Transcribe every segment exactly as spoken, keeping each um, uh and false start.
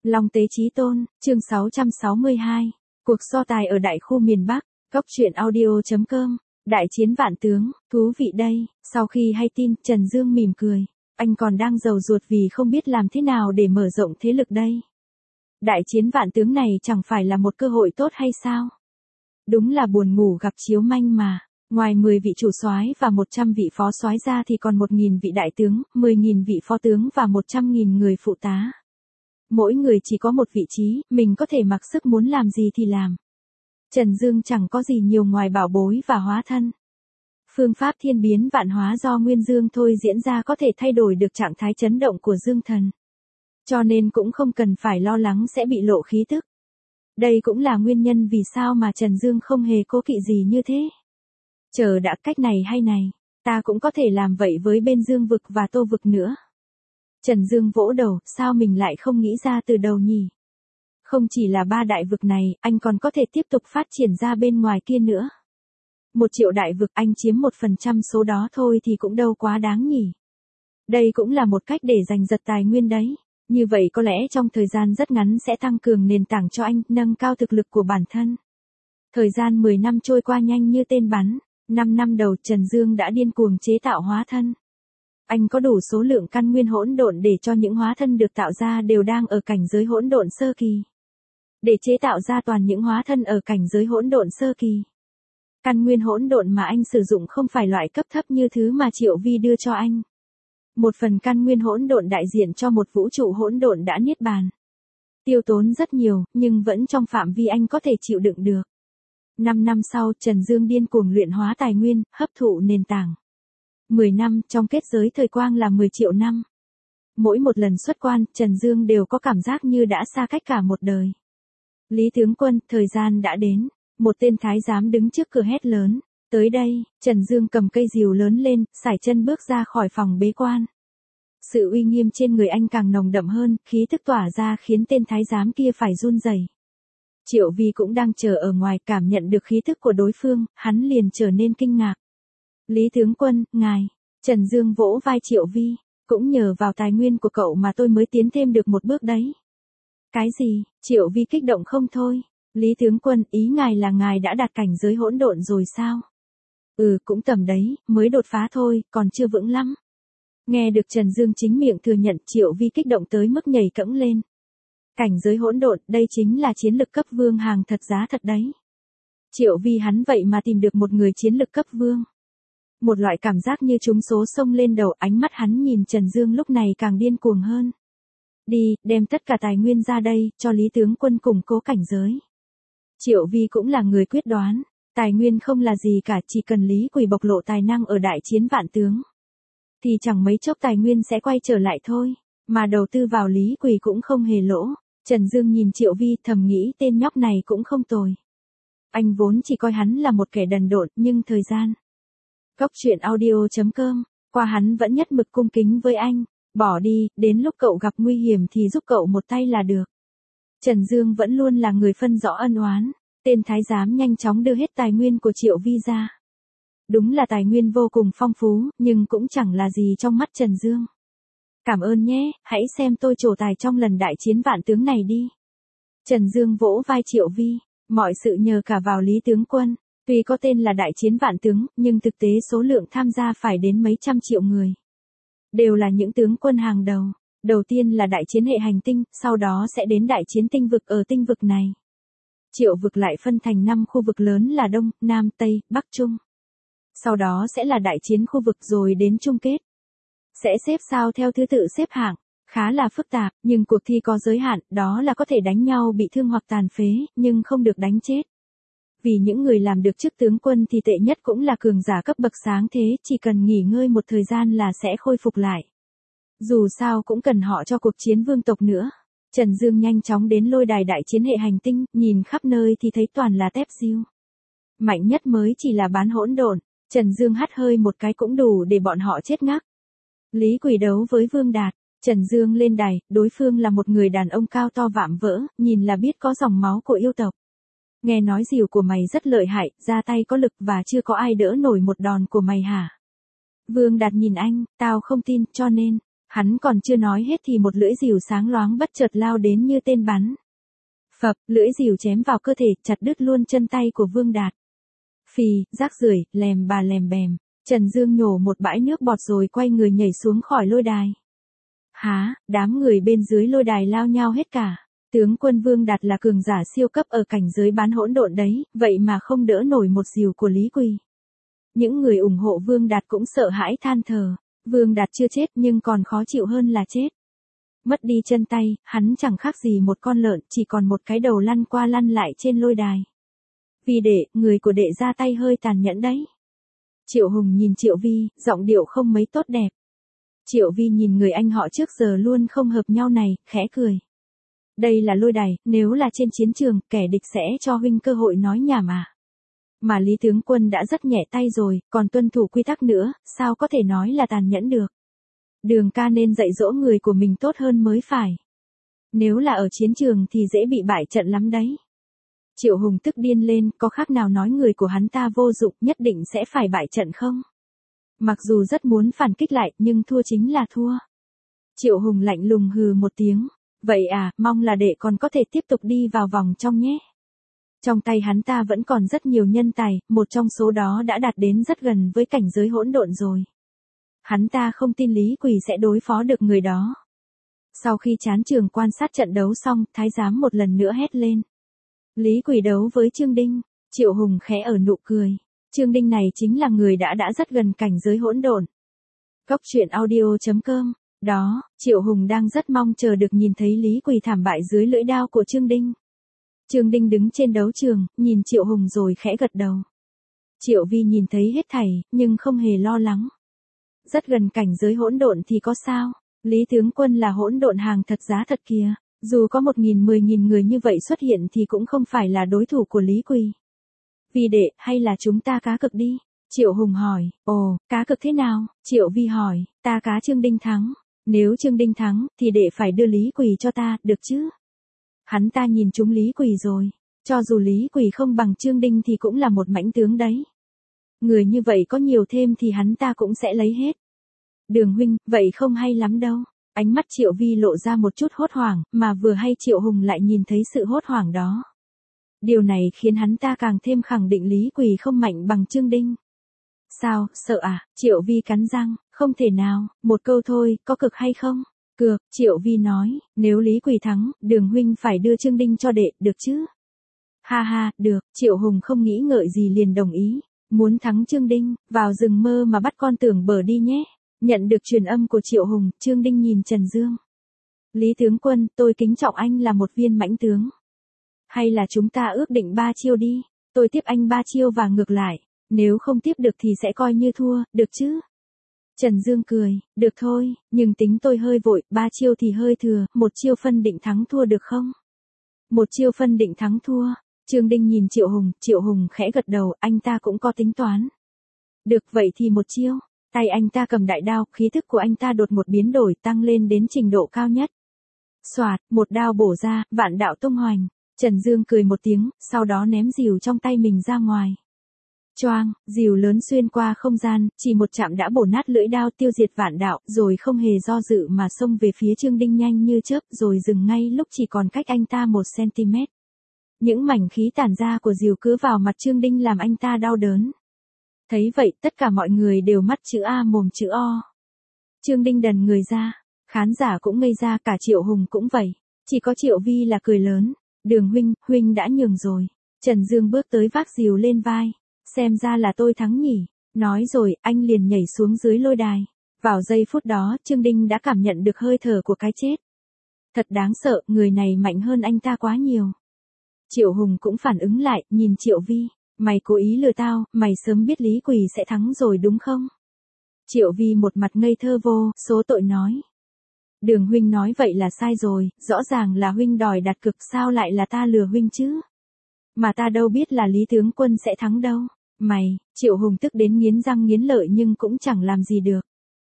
Long Tế Chí Tôn, chương sáu trăm sáu mươi hai. Cuộc so tài ở đại khu miền Bắc, góc truyện audio chấm com. Đại chiến vạn tướng, thú vị đây. Sau khi hay tin, Trần Dương mỉm cười. Anh còn đang rầu ruột vì không biết làm thế nào để mở rộng thế lực đây. Đại chiến vạn tướng này chẳng phải là một cơ hội tốt hay sao? Đúng là buồn ngủ gặp chiếu manh mà. Ngoài mười vị chủ soái và một trăm vị phó soái ra thì còn một nghìn vị đại tướng, mười nghìn vị phó tướng và một trăm nghìn người phụ tá. Mỗi người chỉ có một vị trí, mình có thể mặc sức muốn làm gì thì làm. Trần Dương chẳng có gì nhiều ngoài bảo bối và hóa thân. Phương pháp thiên biến vạn hóa do Nguyên Dương thôi diễn ra có thể thay đổi được trạng thái chấn động của Dương Thần. Cho nên cũng không cần phải lo lắng sẽ bị lộ khí tức. Đây cũng là nguyên nhân vì sao mà Trần Dương không hề cố kỵ gì như thế. Chờ đã, cách này hay này, ta cũng có thể làm vậy với bên Dương vực và Tô vực nữa. Trần Dương vỗ đầu, sao mình lại không nghĩ ra từ đầu nhỉ? Không chỉ là ba đại vực này, anh còn có thể tiếp tục phát triển ra bên ngoài kia nữa. Một triệu đại vực anh chiếm một phần trăm số đó thôi thì cũng đâu quá đáng nhỉ. Đây cũng là một cách để giành giật tài nguyên đấy. Như vậy có lẽ trong thời gian rất ngắn sẽ tăng cường nền tảng cho anh, nâng cao thực lực của bản thân. Thời gian mười năm trôi qua nhanh như tên bắn. năm năm đầu Trần Dương đã điên cuồng chế tạo hóa thân. Anh có đủ số lượng căn nguyên hỗn độn để cho những hóa thân được tạo ra đều đang ở cảnh giới hỗn độn sơ kỳ. Để chế tạo ra toàn những hóa thân ở cảnh giới hỗn độn sơ kỳ. Căn nguyên hỗn độn mà anh sử dụng không phải loại cấp thấp như thứ mà Triệu Vi đưa cho anh. Một phần căn nguyên hỗn độn đại diện cho một vũ trụ hỗn độn đã niết bàn. Tiêu tốn rất nhiều, nhưng vẫn trong phạm vi anh có thể chịu đựng được. năm năm sau, Trần Dương điên cuồng luyện hóa tài nguyên, hấp thụ nền tảng. mười năm, trong kết giới thời quang là mười triệu năm. Mỗi một lần xuất quan, Trần Dương đều có cảm giác như đã xa cách cả một đời. Lý tướng quân, thời gian đã đến. Một tên thái giám đứng trước cửa hét lớn. Tới đây, Trần Dương cầm cây rìu lớn lên, sải chân bước ra khỏi phòng bế quan. Sự uy nghiêm trên người anh càng nồng đậm hơn, khí tức tỏa ra khiến tên thái giám kia phải run rẩy. Triệu Vi cũng đang chờ ở ngoài, cảm nhận được khí tức của đối phương, hắn liền trở nên kinh ngạc. Lý tướng quân, ngài. Trần Dương vỗ vai Triệu Vi. Cũng nhờ vào tài nguyên của cậu mà tôi mới tiến thêm được một bước đấy. Cái gì? Triệu Vi kích động không thôi. Lý tướng quân, ý ngài là ngài đã đạt cảnh giới hỗn độn rồi sao? Ừ, cũng tầm đấy, mới đột phá thôi, còn chưa vững lắm. Nghe được Trần Dương chính miệng thừa nhận, Triệu Vi kích động tới mức nhảy cẫng lên. Cảnh giới hỗn độn, đây chính là chiến lực cấp vương hàng thật giá thật đấy. Triệu Vi hắn vậy mà tìm được một người chiến lực cấp vương. Một loại cảm giác như trúng số xông lên đầu, ánh mắt hắn nhìn Trần Dương lúc này càng điên cuồng hơn. Đi, đem tất cả tài nguyên ra đây, cho Lý tướng quân củng cố cảnh giới. Triệu Vi cũng là người quyết đoán, tài nguyên không là gì cả, chỉ cần Lý Quỳ bộc lộ tài năng ở đại chiến vạn tướng. Thì chẳng mấy chốc tài nguyên sẽ quay trở lại thôi, mà đầu tư vào Lý Quỳ cũng không hề lỗ. Trần Dương nhìn Triệu Vi thầm nghĩ tên nhóc này cũng không tồi. Anh vốn chỉ coi hắn là một kẻ đần độn, nhưng thời gian. Góc truyện audio chấm com, qua hắn vẫn nhất mực cung kính với anh. Bỏ đi, đến lúc cậu gặp nguy hiểm thì giúp cậu một tay là được. Trần Dương vẫn luôn là người phân rõ ân oán. Tên thái giám nhanh chóng đưa hết tài nguyên của Triệu Vi ra. Đúng là tài nguyên vô cùng phong phú, nhưng cũng chẳng là gì trong mắt Trần Dương. Cảm ơn nhé, hãy xem tôi trổ tài trong lần đại chiến vạn tướng này đi. Trần Dương vỗ vai Triệu Vi, mọi sự nhờ cả vào Lý tướng quân. Tuy có tên là đại chiến vạn tướng, nhưng thực tế số lượng tham gia phải đến mấy trăm triệu người. Đều là những tướng quân hàng đầu. Đầu tiên là đại chiến hệ hành tinh, sau đó sẽ đến đại chiến tinh vực ở tinh vực này. Triệu vực lại phân thành năm khu vực lớn là Đông, Nam, Tây, Bắc, Trung. Sau đó sẽ là đại chiến khu vực rồi đến chung kết. Sẽ xếp sao theo thứ tự xếp hạng, khá là phức tạp, nhưng cuộc thi có giới hạn, đó là có thể đánh nhau bị thương hoặc tàn phế, nhưng không được đánh chết. Vì những người làm được chức tướng quân thì tệ nhất cũng là cường giả cấp bậc sáng thế, chỉ cần nghỉ ngơi một thời gian là sẽ khôi phục lại. Dù sao cũng cần họ cho cuộc chiến vương tộc nữa. Trần Dương nhanh chóng đến lôi đài đại chiến hệ hành tinh, nhìn khắp nơi thì thấy toàn là tép diêu. Mạnh nhất mới chỉ là bán hỗn độn, Trần Dương hắt hơi một cái cũng đủ để bọn họ chết ngắc. Lý Quỳ đấu với Vương Đạt, Trần Dương lên đài, đối phương là một người đàn ông cao to vạm vỡ, nhìn là biết có dòng máu của yêu tộc. Nghe nói rìu của mày rất lợi hại, ra tay có lực và chưa có ai đỡ nổi một đòn của mày hả? Vương Đạt nhìn anh, tao không tin, cho nên, Hắn còn chưa nói hết thì một lưỡi rìu sáng loáng bất chợt lao đến như tên bắn. Phập, lưỡi rìu chém vào cơ thể, chặt đứt luôn chân tay của Vương Đạt. Phì, rác rưởi, lèm bà lèm bèm. Trần Dương nhổ một bãi nước bọt rồi quay người nhảy xuống khỏi lôi đài. Há, đám người bên dưới lôi đài lao nhau hết cả. Tướng quân Vương Đạt là cường giả siêu cấp ở cảnh giới bán hỗn độn đấy, vậy mà không đỡ nổi một rìu của Lý Quỳ. Những người ủng hộ Vương Đạt cũng sợ hãi than thở. Vương Đạt chưa chết nhưng còn khó chịu hơn là chết. Mất đi chân tay, hắn chẳng khác gì một con lợn, chỉ còn một cái đầu lăn qua lăn lại trên lôi đài. Vì đệ, người của đệ ra tay hơi tàn nhẫn đấy. Triệu Hùng nhìn Triệu Vi, giọng điệu không mấy tốt đẹp. Triệu Vi nhìn người anh họ trước giờ luôn không hợp nhau này, khẽ cười. Đây là lôi đài, nếu là trên chiến trường, kẻ địch sẽ cho huynh cơ hội nói nhảm à. Mà Lý tướng quân đã rất nhẹ tay rồi, còn tuân thủ quy tắc nữa, sao có thể nói là tàn nhẫn được. Đường ca nên dạy dỗ người của mình tốt hơn mới phải. Nếu là ở chiến trường thì dễ bị bại trận lắm đấy. Triệu Hùng tức điên lên, có khác nào nói người của hắn ta vô dụng, nhất định sẽ phải bại trận không? Mặc dù rất muốn phản kích lại, nhưng thua chính là thua. Triệu Hùng lạnh lùng hừ một tiếng. Vậy à, mong là đệ còn có thể tiếp tục đi vào vòng trong nhé. Trong tay hắn ta vẫn còn rất nhiều nhân tài, một trong số đó đã đạt đến rất gần với cảnh giới hỗn độn rồi. Hắn ta không tin Lý Quỳ sẽ đối phó được người đó. Sau khi chán trường quan sát trận đấu xong, thái giám một lần nữa hét lên. Lý Quỳ đấu với Trương Đinh. Triệu Hùng khẽ ở nụ cười. Trương Đinh này chính là người đã đã rất gần cảnh giới hỗn độn. Cốc truyện audio chấm com. Đó, Triệu Hùng đang rất mong chờ được nhìn thấy Lý Quỳ thảm bại dưới lưỡi đao của Trương Đinh. Trương Đinh đứng trên đấu trường, nhìn Triệu Hùng rồi khẽ gật đầu. Triệu Vi nhìn thấy hết thảy, nhưng không hề lo lắng. Rất gần cảnh giới hỗn độn thì có sao, Lý tướng quân là hỗn độn hàng thật giá thật kìa, dù có một nghìn mười nghìn người như vậy xuất hiện thì cũng không phải là đối thủ của Lý Quỳ. Vi đệ, hay là chúng ta cá cược đi? Triệu Hùng hỏi. Ồ, cá cược thế nào? Triệu Vi hỏi. Ta cá Trương Đinh thắng. Nếu Trương Đinh thắng, thì đệ phải đưa Lý Quỳ cho ta, được chứ? Hắn ta nhìn trúng Lý Quỳ rồi. Cho dù Lý Quỳ không bằng Trương Đinh thì cũng là một mãnh tướng đấy. Người như vậy có nhiều thêm thì hắn ta cũng sẽ lấy hết. Đường huynh, vậy không hay lắm đâu. Ánh mắt Triệu Vi lộ ra một chút hốt hoảng, mà vừa hay Triệu Hùng lại nhìn thấy sự hốt hoảng đó. Điều này khiến hắn ta càng thêm khẳng định Lý Quỳ không mạnh bằng Trương Đinh. Sao, sợ à? Triệu Vi cắn răng, không thể nào, một câu thôi, có cực hay không? Cược, Triệu Vi nói, nếu Lý Quỳ thắng, Đường huynh phải đưa Trương Đinh cho đệ, được chứ? Ha ha, được, Triệu Hùng không nghĩ ngợi gì liền đồng ý. Muốn thắng Trương Đinh, vào rừng mơ mà bắt con tưởng bờ đi nhé. Nhận được truyền âm của Triệu Hùng, Trương Đinh nhìn Trần Dương. Lý tướng quân, tôi kính trọng anh là một viên mãnh tướng. Hay là chúng ta ước định ba chiêu đi, tôi tiếp anh ba chiêu và ngược lại. Nếu không tiếp được thì sẽ coi như thua, được chứ? Trần Dương cười, được thôi, nhưng tính tôi hơi vội, ba chiêu thì hơi thừa, một chiêu phân định thắng thua được không? Một chiêu phân định thắng thua. Trương Đinh nhìn Triệu Hùng, Triệu Hùng khẽ gật đầu, anh ta cũng có tính toán. Được vậy thì một chiêu. Tay anh ta cầm đại đao, khí thức của anh ta đột một biến đổi tăng lên đến trình độ cao nhất. Xoạt, một đao bổ ra, vạn đạo tung hoành. Trần Dương cười một tiếng, sau đó ném rìu trong tay mình ra ngoài. Choang, rìu lớn xuyên qua không gian, chỉ một chạm đã bổ nát lưỡi đao tiêu diệt vạn đạo, rồi không hề do dự mà xông về phía Trương Đinh nhanh như chớp, rồi dừng ngay lúc chỉ còn cách anh ta một xăng-ti-mét. Những mảnh khí tản ra của rìu cứ vào mặt Trương Đinh làm anh ta đau đớn. Thấy vậy, tất cả mọi người đều mắt chữ A mồm chữ O. Trương Đinh đần người ra, khán giả cũng ngây ra, cả Triệu Hùng cũng vậy. Chỉ có Triệu Vi là cười lớn. Đường huynh, huynh đã nhường rồi. Trần Dương bước tới vác rìu lên vai. Xem ra là tôi thắng nhỉ. Nói rồi, anh liền nhảy xuống dưới lôi đài. Vào giây phút đó, Trương Đinh đã cảm nhận được hơi thở của cái chết. Thật đáng sợ, người này mạnh hơn anh ta quá nhiều. Triệu Hùng cũng phản ứng lại, nhìn Triệu Vi. Mày cố ý lừa tao, mày sớm biết Lý Quỳ sẽ thắng rồi đúng không? Triệu Vi một mặt ngây thơ vô, số tội nói. Đường huynh nói vậy là sai rồi, rõ ràng là huynh đòi đặt cược, sao lại là ta lừa huynh chứ? Mà ta đâu biết là Lý tướng quân sẽ thắng đâu. Mày, Triệu Hùng tức đến nghiến răng nghiến lợi nhưng cũng chẳng làm gì được.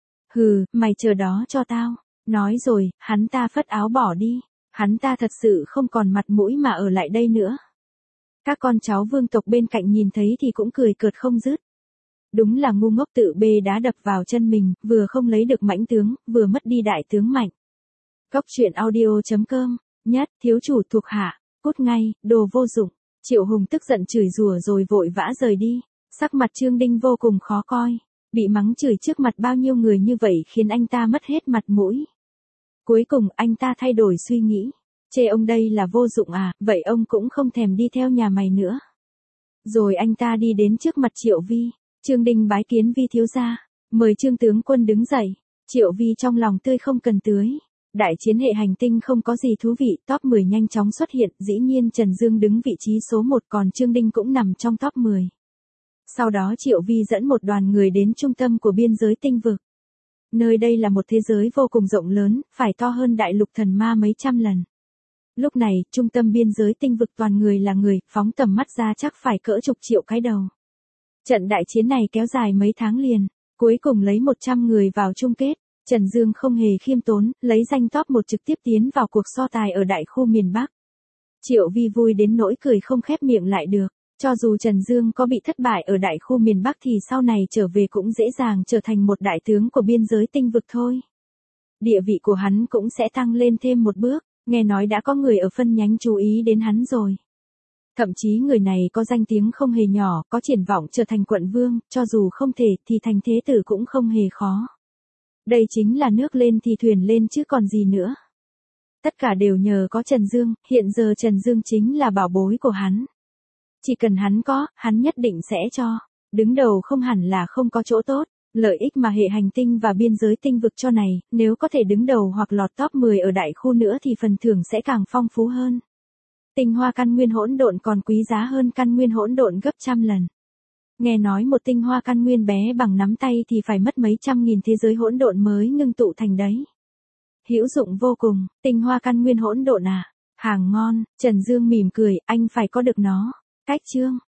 Hừ, mày chờ đó cho tao. Nói rồi, hắn ta phất áo bỏ đi. Hắn ta thật sự không còn mặt mũi mà ở lại đây nữa. Các con cháu vương tộc bên cạnh nhìn thấy thì cũng cười cợt không dứt. Đúng là ngu ngốc tự bê đá đập vào chân mình, vừa không lấy được mãnh tướng, vừa mất đi đại tướng mạnh. Cốc truyện audio.com, nhất, thiếu chủ thuộc hạ, cút ngay, đồ vô dụng. Triệu Hùng tức giận chửi rủa rồi vội vã rời đi. Sắc mặt Trương Đinh vô cùng khó coi. Bị mắng chửi trước mặt bao nhiêu người như vậy khiến anh ta mất hết mặt mũi. Cuối cùng anh ta thay đổi suy nghĩ. Chê ông đây là vô dụng à, vậy ông cũng không thèm đi theo nhà mày nữa. Rồi anh ta đi đến trước mặt Triệu Vi. Trương Đinh bái kiến Vi thiếu gia, mời Trương tướng quân đứng dậy. Triệu Vi trong lòng tươi không cần tưới. Đại chiến hệ hành tinh không có gì thú vị, top mười nhanh chóng xuất hiện, dĩ nhiên Trần Dương đứng vị trí số một còn Trương Đinh cũng nằm trong top mười. Sau đó Triệu Vi dẫn một đoàn người đến trung tâm của biên giới tinh vực. Nơi đây là một thế giới vô cùng rộng lớn, phải to hơn đại lục thần ma mấy trăm lần. Lúc này, trung tâm biên giới tinh vực toàn người là người, phóng tầm mắt ra chắc phải cỡ chục triệu cái đầu. Trận đại chiến này kéo dài mấy tháng liền, cuối cùng lấy một trăm người vào chung kết. Trần Dương không hề khiêm tốn, lấy danh top một trực tiếp tiến vào cuộc so tài ở đại khu miền Bắc. Triệu Vi vui đến nỗi cười không khép miệng lại được. Cho dù Trần Dương có bị thất bại ở đại khu miền Bắc thì sau này trở về cũng dễ dàng trở thành một đại tướng của biên giới tinh vực thôi. Địa vị của hắn cũng sẽ tăng lên thêm một bước, nghe nói đã có người ở phân nhánh chú ý đến hắn rồi. Thậm chí người này có danh tiếng không hề nhỏ, có triển vọng trở thành quận vương, cho dù không thể thì thành thế tử cũng không hề khó. Đây chính là nước lên thì thuyền lên chứ còn gì nữa. Tất cả đều nhờ có Trần Dương, hiện giờ Trần Dương chính là bảo bối của hắn. Chỉ cần hắn có, hắn nhất định sẽ cho. Đứng đầu không hẳn là không có chỗ tốt. Lợi ích mà hệ hành tinh và biên giới tinh vực cho này, nếu có thể đứng đầu hoặc lọt top mười ở đại khu nữa thì phần thưởng sẽ càng phong phú hơn. Tinh hoa căn nguyên hỗn độn còn quý giá hơn căn nguyên hỗn độn gấp trăm lần. Nghe nói một tinh hoa căn nguyên bé bằng nắm tay thì phải mất mấy trăm nghìn thế giới hỗn độn mới ngưng tụ thành đấy. Hữu dụng vô cùng, tinh hoa căn nguyên hỗn độn à? Hàng ngon, Trần Dương mỉm cười, anh phải có được nó. Cách chương